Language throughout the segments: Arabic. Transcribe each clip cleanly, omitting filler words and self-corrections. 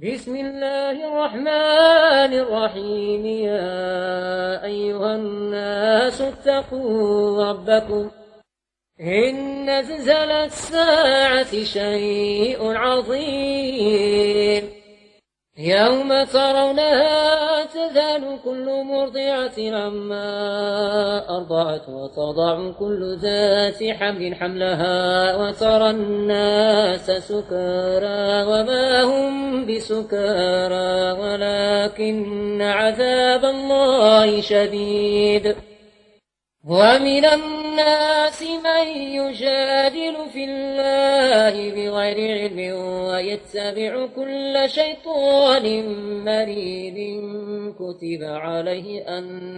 بسم الله الرحمن الرحيم. يا أيها الناس اتقوا ربكم إن زلزلة الساعة شيء عظيم، يوم ترونها تذهل كل مرضعة عما أرضعت وتضع كل ذات حمل حملها وترى الناس سكارى وما هم بسكارى ولكن عذاب الله شديد. ومن الناس من يجادل في الله بغير علم ويتبع كل شيطان مريد كتب عليه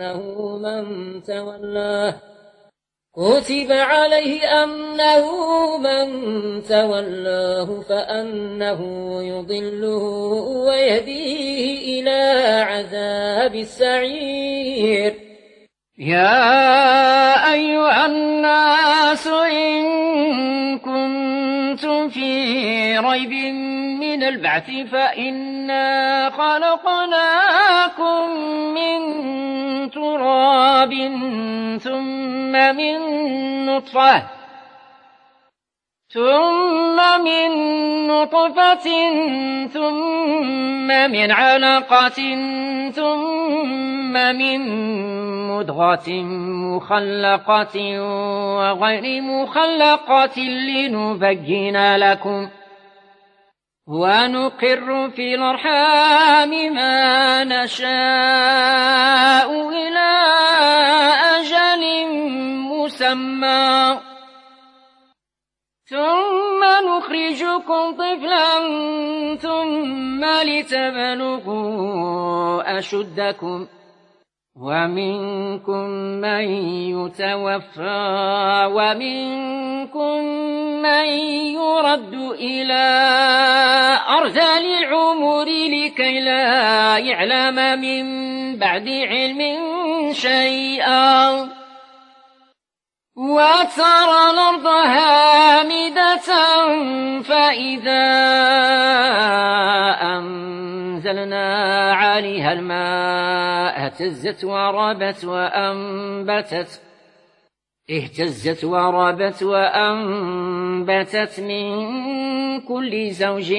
أنه من تولاه فأنه يضله ويهديه إلى عذاب السعير. يا أيها الناس إن كنتم في ريب من البعث فإنا خلقناكم من تراب ثم من نطفة ثم من علقة ثم من مضغة مخلقة وغير مخلقة لنبين لكم ونقر في الأرحام ما نشاء إلى أجل مسمى ثم نخرجكم طفلا ثم لتبلغوا أشدكم ومنكم من يتوفى ومنكم من يرد إلى أرذل العمر لكي لا يعلم من بعد علم شيئا وترى الأرض هامدة فإذا أنزلنا عليها الماء اهتزت وربت وأنبتت من كل زوج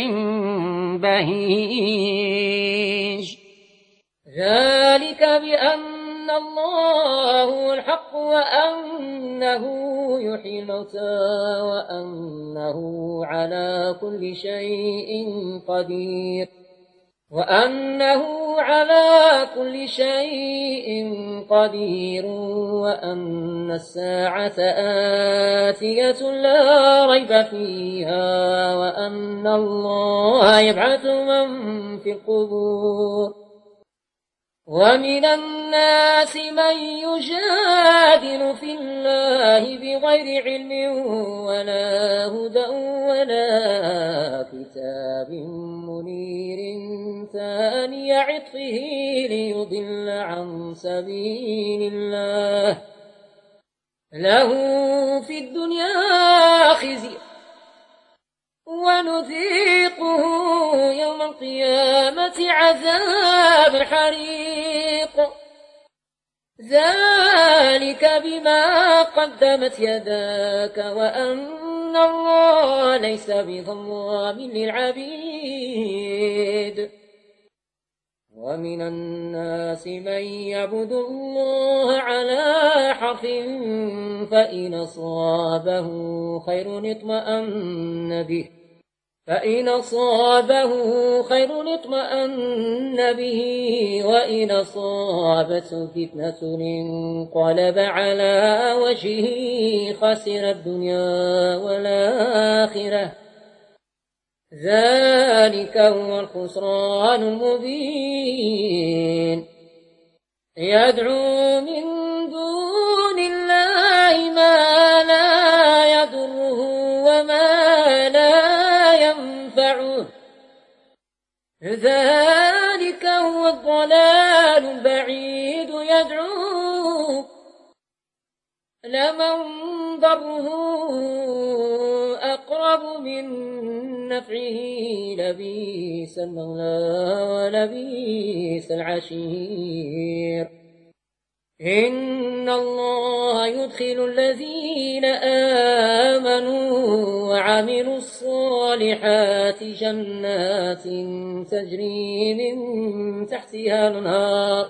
بهيج. ذلك بأن الله هو الحق وأنه يحيي الموتى وأنه على كل شيء قدير وأن الساعة آتية لا ريب فيها وأن الله يبعث من في القبور. ومن الناس من يجادل في الله بغير علم ولا هدى ولا كتاب منير ثاني عطفه ليضل عن سبيل الله له في الدنيا خزي ونذيقه يوم القيامة عذاب الحريق. ذلك بما قدمت يداك وأن الله ليس بظلام للعبيد. ومن الناس من يعبد الله على حرف فإن أصابه خير اطمأن به وإن أصابته فتنة انقلب على وجهه خسر الدنيا والآخرة. ذلك هو الخسران المبين. يدعو من دون الله ما لا يضره وما لا ينفعه ذلك هو الضلال البعيد. يدعو لمن ضره أقرب يرغب من نفعه لبيس المولى ولبيس العشير. إن الله يدخل الذين آمنوا وعملوا الصالحات جنات تجري من تحتها الأنهار.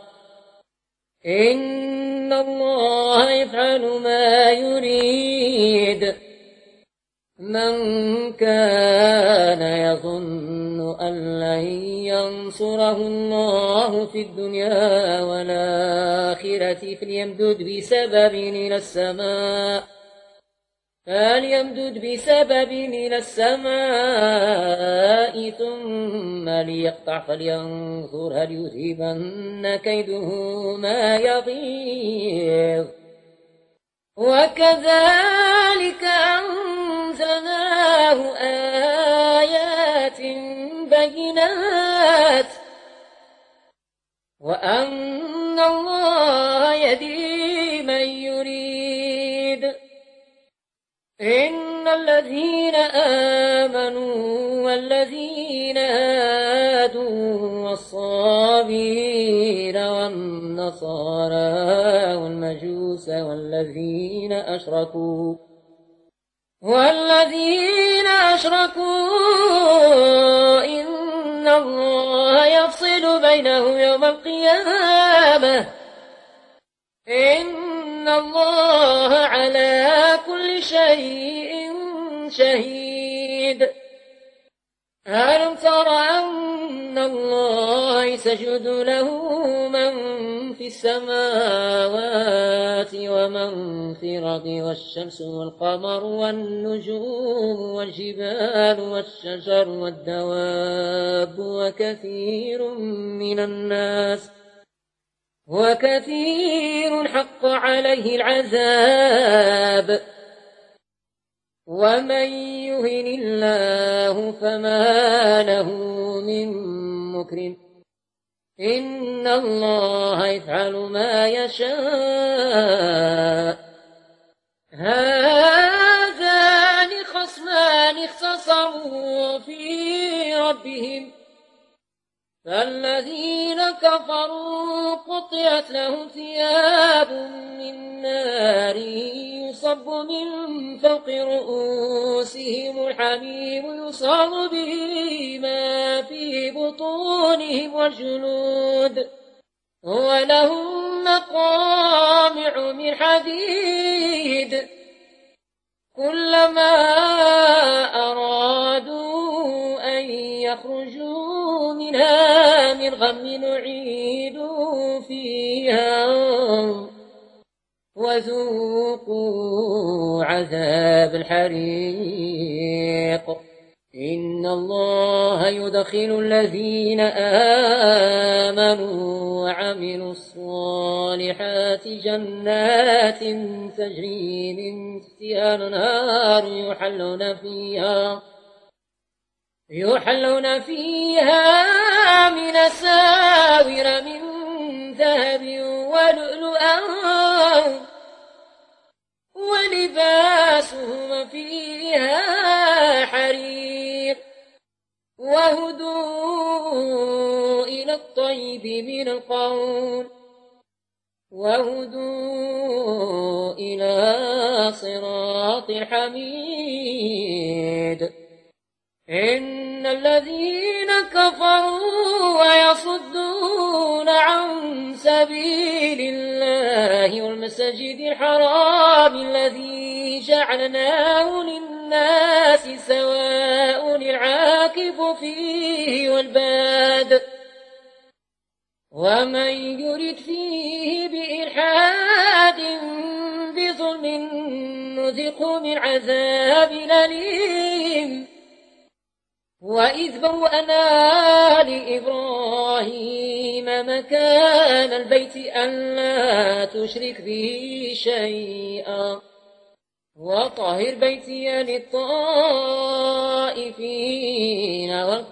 إن الله يفعل ما يريد. من كان يظن أن لن ينصره الله في الدنيا والآخرة فليمدد بسبب إلى السماء ثم ليقطع فلينظر هل يذهبن كيده ما يغيظ. وكذلك أنزلناه آيات بينات وأن الله يهدي من يريد. إن الذين آمنوا والذين هادوا والصابين والنصارى والمجوس والذين أشركوا إن الله يفصل بينهم يوم القيامة. إن الله على كل شيء شهيد. ألم تر أن الله يسجد له من في السماوات ومن في الأرض والشمس والقمر والنجوم والجبال والشجر والدواب وكثير حق عليه العذاب. ومن يهن الله فما له من مكرم. إن الله يفعل ما يشاء. هذان خصمان اختصموا في ربهم فالذين كفروا قطعت لهم ثياب من نار يصب من فوق رؤوسهم الحميم يصاب به ما في بطونهم والجلود ولهم مقامع من حديد كلما أرادوا أن يخرجوا منها من غم نعيدوا فيها وذوقوا عذاب الحريق. إن الله يدخل الذين آمنوا وعملوا الصالحات جنات تجري من تحتها الأنهار يحلون فيها من أساور من ذهب ولؤلؤا ولباسهم فيها حرير وهدوا إلى الطيب من القول وهدوا إلى صراط الحميد. إن الذين كفروا ويصدون عن سبيل الله والمسجد الحرام الذي جعلناه للناس سواء العاكف فيه والباد ومن يرد فيه بإلحاد بظلم نذقه من عذاب أليم. وإذ بوأنا لإبراهيم مكان البيت ألا تشرك به شيئا وطهر بيتي للطائفين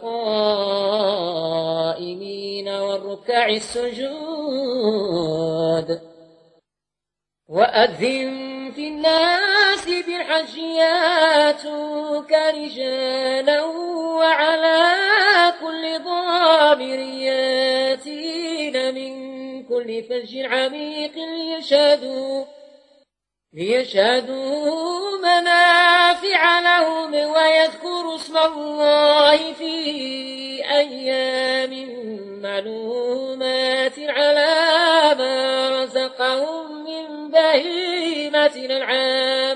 والقائمين والركع السجود وأذن في الناس بالحج ياتوك رجالا وعلى كل ضامر ياتين من كل فج عميق ليشهدوا منافع لهم ويذكروا اسم الله في أيام معلومات على ما رزقهم من بهيمة الأنعام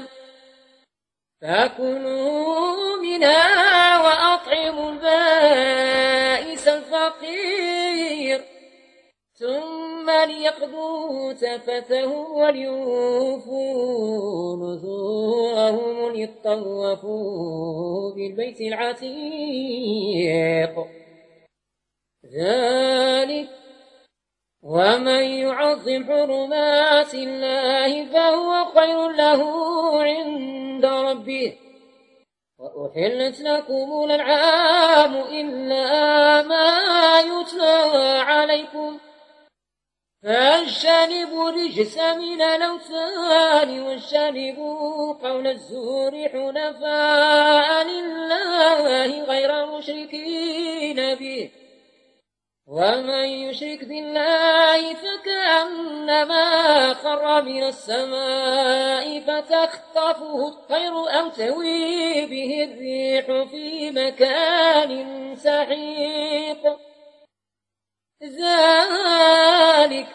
فكلوا منها وأطعموا البائس الفقير ثم ليقضوا تفتهم وليوفوا نذورهم ليطوفوا بالبيت العتيق ذلك ومن يعظم حرمات الله فهو خير له عند ربه وأحلت لكم الأنعام إلا ما يتلى عليكم فاجتنبوا الرجس من الأوثان واجتنبوا قول الزور حنفاء لله غير مشركين به ومن يشرك بالله فكأنما خر من السماء فتخطفه الطير أو تهوي به الريح في مكان سحيق ذلك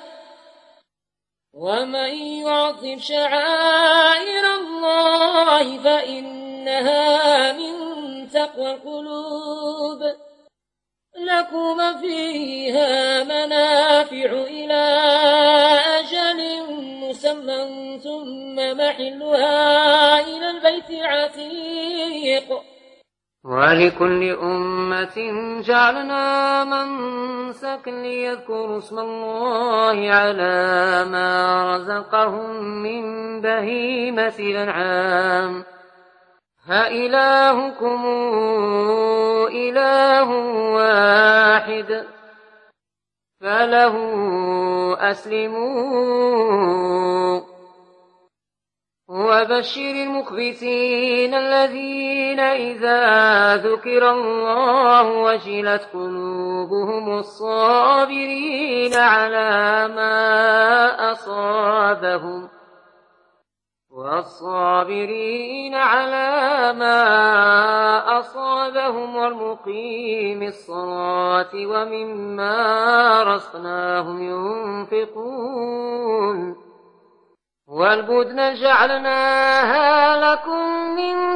ومن يعظم شعائر الله فإنها من تقوى القلوب لكم فيها منافع إلى أجل مسمى ثم محلها إلى البيت العتيق ولكل أمة جعلنا منسكا ليذكروا اسم الله على ما رزقهم من بهيمة الأنعام فإلهكم إله واحد فله أسلموا وبشر المخبتين الذين إذا ذكر الله وجلت قلوبهم والصابرين على ما أصابهم والمقيم الصلاة ومما رزقناهم ينفقون والبدن جعلناها لكم من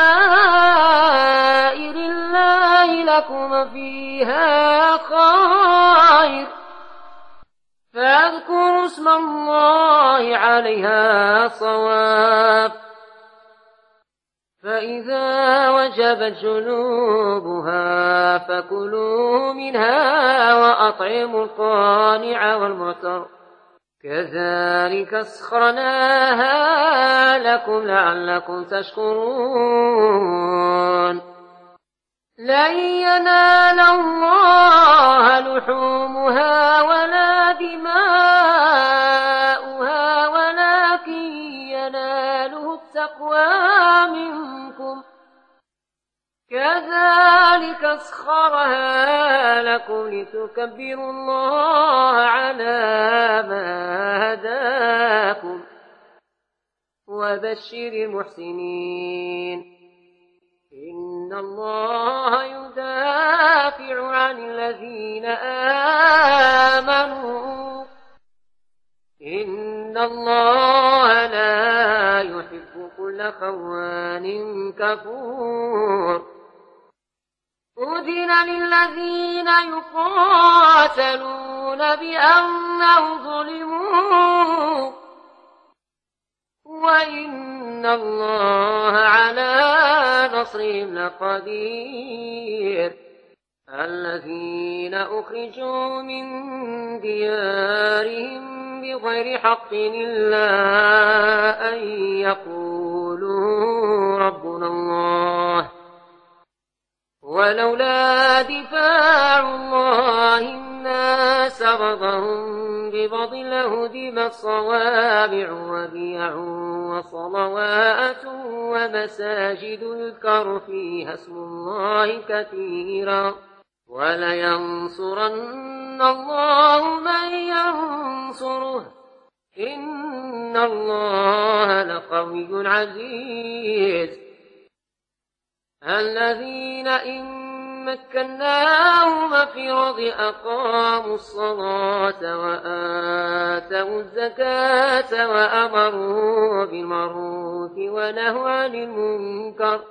شعائر الله لكم فيها خير فاذكروا اسم الله عليها صواب فإذا وجبت جنوبها فكلوا منها وأطعموا القانع والمعتر كذلك سخرناها لكم لعلكم تشكرون لن ينال الله لحومها ولا دماؤها ولكن يناله التقوى منكم كذلك سخرها لكم لتكبروا الله على ما هداكم وبشر المحسنين إن الله يدافع عن الذين آمنوا إن الله لا يحب كل خوان كفور أذن للذين يقاتلون بأنهم ظلموا وإن الله على نصرهم لقدير الذين أخرجوا من ديارهم بغير حق إلا أن يقولوا ربنا الله ولولا دفاع الله الناس بعضهم ببعض لهدمت صوامع وبيع وصلوات ومساجد يذكر فيها اسم الله كثيرا ولينصرن الله من ينصره إن الله لقوي عزيز الذين إن مكناهم في الأرض أقاموا الصلاة وآتوا الزكاة وأمروا بالمعروف ونهوا عن المنكر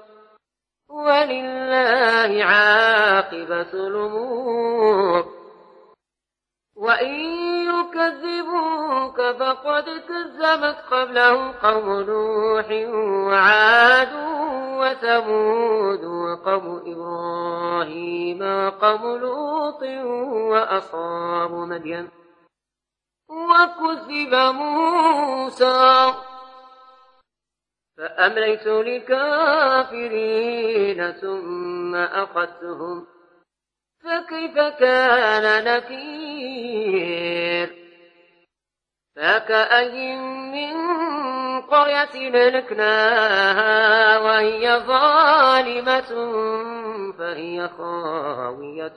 ولله عاقبة الأمور وإن يكذبوك فقد كذبت قبلهم قوم نوح وعاد وثمود وقوم إبراهيم وقوم لوط وأصحاب مدين وكذب موسى فأمليت للكافرين ثم أخذتهم فكيف كان نكير فكأي من قرية أهلكناها وهي ظالمة فهي خاوية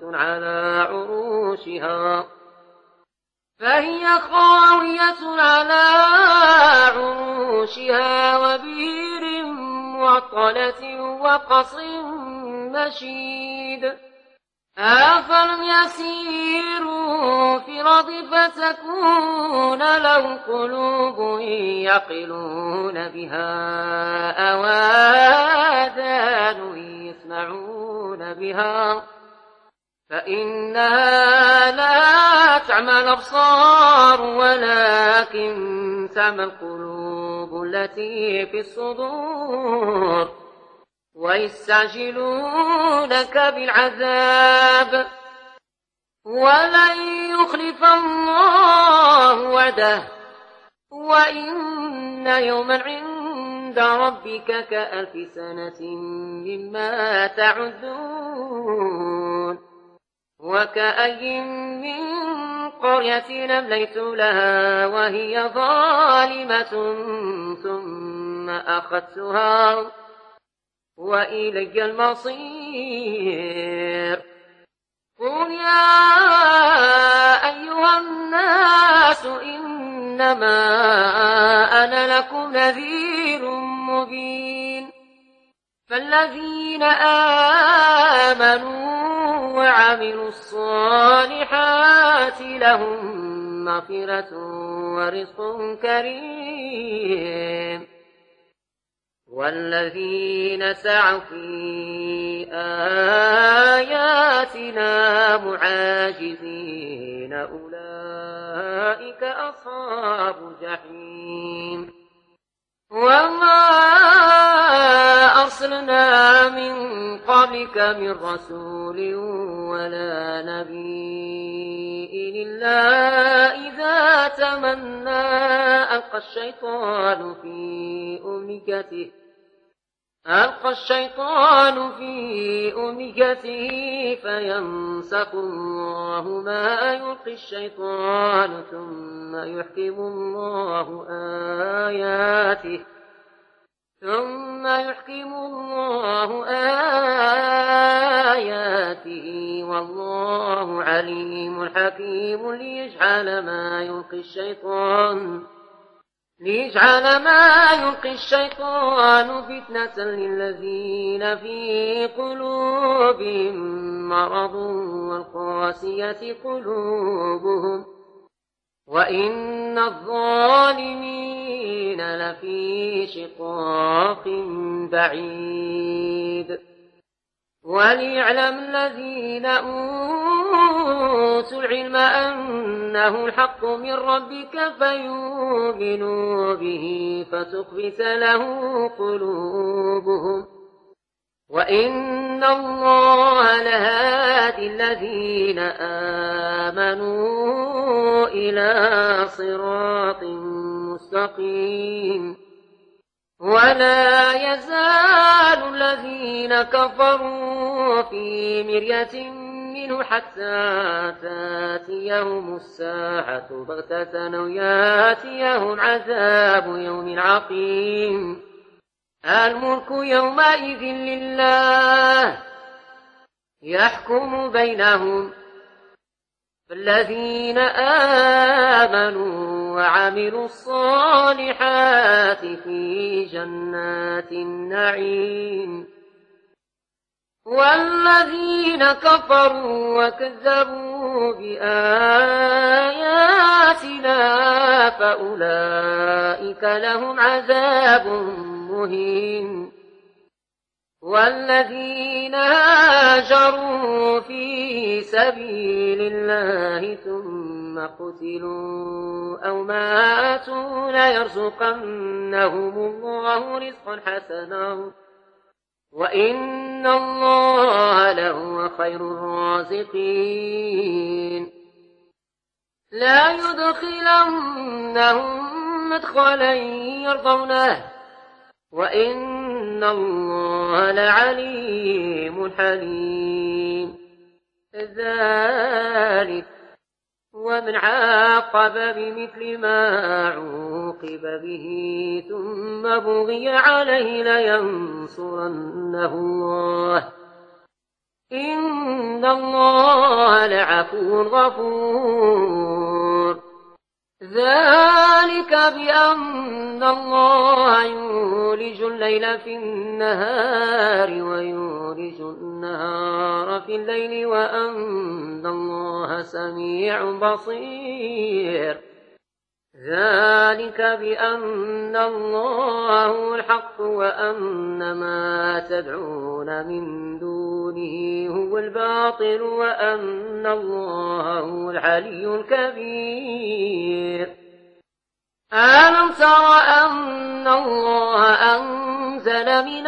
على عروشها وبئر معطلة وقصر مشيد أفلم يسيروا في الأرض فتكون لهم قلوب يعقلون بها أو آذان يسمعون بها فإنها لا تعمى الأبصار ولكن تعمى القلوب التي في الصدور ويستعجلونك بالعذاب ولن يخلف الله وعده وإن يوما عند ربك كألف سنة مما تعدون وكأي من قرية أمليت لها وهي ظالمة ثم أخذتها وإلي المصير قل يا أيها الناس إنما أنا لكم نذير مبين فالذين آمنوا وعملوا الصالحات لهم مغفرة ورزق كريم والذين سعوا في آياتنا معاجزين أولئك أصحاب الجحيم وما أرسلنا من قبلك من رسول ولا نبي إلا إذا تمنى ألقى الشيطان في أمنيته فينسخ الله ما يلقي الشيطان ثم يحكم الله آياته والله عليم حكيم ليجعل ما يلقي الشيطان فتنة للذين في قلوبهم مرض والقاسية قلوبهم وإن الظالمين لفي شقاق بعيد وليعلم الذين أوتوا العلم أنه الحق من ربك فيؤمنوا به فتخبت له قلوبهم وإن الله لهادي الذين آمنوا إلى صراط مستقيم ولا يزال الذين كفروا في مرية منه حتى تاتيهم الساعة بغتة أو ياتيهم عذاب يوم عقيم. الملك يومئذ لله يحكم بينهم، فالذين آمنوا وعملوا الصالحات في جنات النعيم، والذين كفروا وكذبوا بآياتنا فأولئك لهم عذاب مهين. والذين هاجروا في سبيل الله ثم قتلوا أو ماتوا ليرزقنهم الله رزقا حسنا وإن الله لهو خير الرازقين. لا يدخلنهم مدخلا يرضونه وإن الله لعليم حليم. ذلك ومن عاقب بمثل ما عوقب به ثم بغي عليه لينصرنه الله إن الله لعفو غفور. ذلك بأن الله يولج الليل في النهار ويولج النهار في الليل وأن الله سميع بصير. ذلك بأن الله هو الحق وأن ما تدعون من دونه هو الباطل وأن الله هو العلي الكبير. ألم تر أن الله أنزل من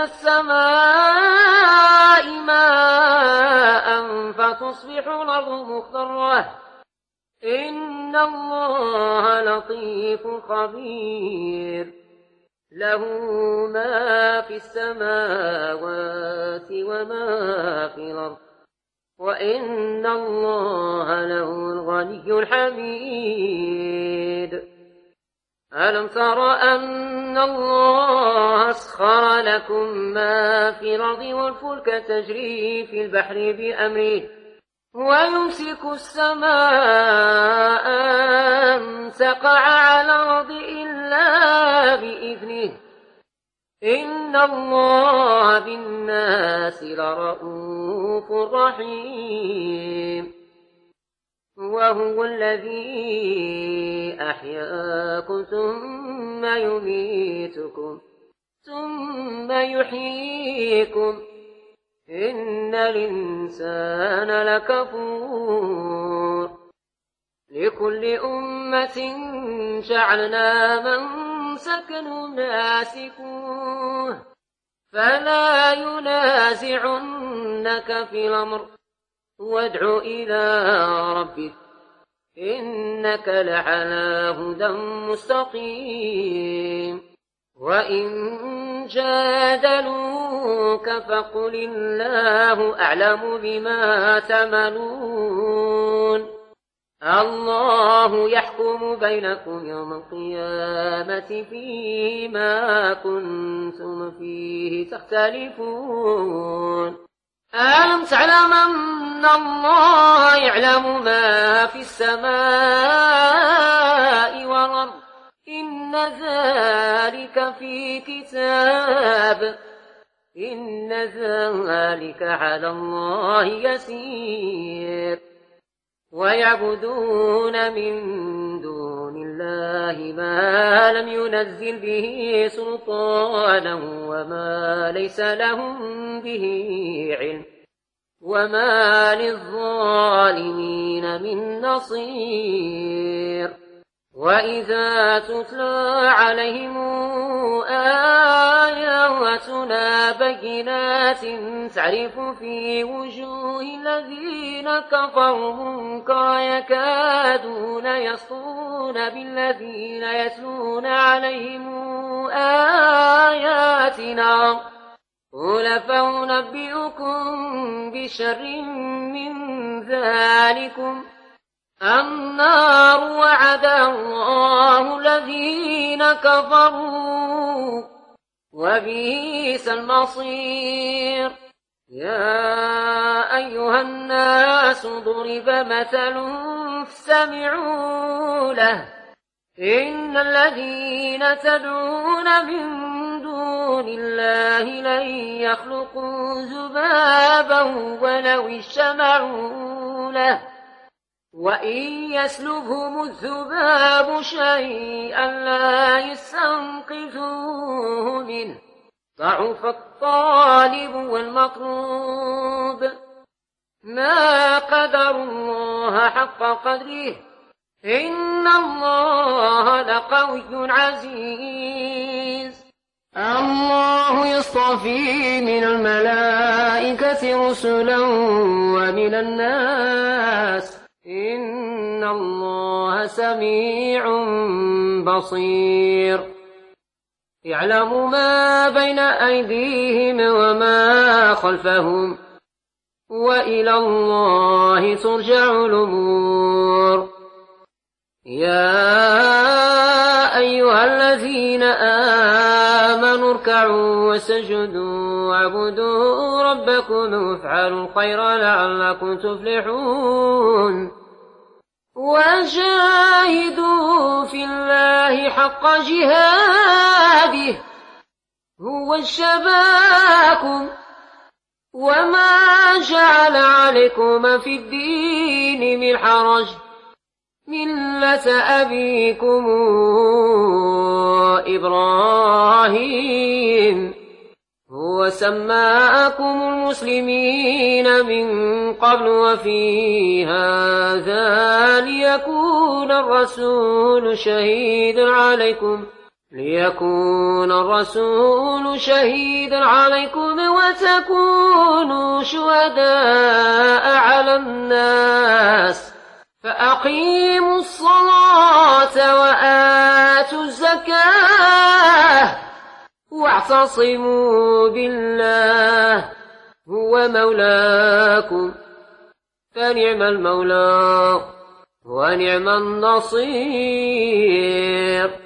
السماء ماء فتصبح الأرض مخضرة إن الله لطيف خبير. له ما في السماوات وما في الأرض وإن الله له الغني الحميد. ألم تر أن الله أسخر لكم ما في الأرض والفلك تجري في البحر بأمره ويمسك السماء أن تقع على الأرض إلا بإذنه إن الله بالناس لرؤوف رحيم. وهو الذي أحياكم ثم يميتكم ثم يحييكم إن الإنسان لكفور. لكل أمة جعلنا منسكا ناسكوه فلا ينازعنك في الأمر وادع إلى ربك إنك لعلى هدى مستقيم. وإن جادلوك فقل الله أعلم بما تعملون الله يحكم بينكم يوم القيامة فيما كنتم فيه تختلفون. ألم تعلم أن الله يعلم ما في السماء والأرض إن ذلك في كتاب إن ذلك على الله يسير. ويعبدون من دون الله ما لم ينزل به سلطانا وما ليس لهم به علم وما للظالمين من نصير. وإذا تتلى عليهم آياتنا بينات تعرف في وجوه الذين كفروا منكرا يكادون يسطون بالذين يتلون عليهم آياتنا قل فأنبئكم بشر من ذلكم النار وعدها الله الذين كفروا وبئس المصير. يا أيها الناس ضرب مثل فاستمعوا له إن الذين تدعون من دون الله لن يخلقوا ذبابا ولو اجتمعوا له وإن يسلبهم الذباب شيئا لا يستنقذوه منه ضعف الطالب والمطلوب. ما قدر الله حق قدره إن الله لقوي عزيز. الله يصطفي من الملائكة رسلا ومن الناس إن الله سميع بصير. يعلم ما بين أيديهم وما خلفهم وإلى الله ترجع الأمور. يا أيها الذين آمنوا اركعوا واسجدوا واعبدوا ربكم وافعلوا الخير لعلكم تفلحون. وجاهدوا في الله حق جهاده هو اجتباكم وما جعل عليكم في الدين من حرج ملة أبيكم إبراهيم هو سماكم المسلمين من قبل وفي هذا ليكون الرسول شهيدا عليكم وتكونوا شهداء على الناس فأقيموا الصلاة وآتوا الزكاة واعتصموا بالله هو مولاكم فنعم المولى ونعم النصير.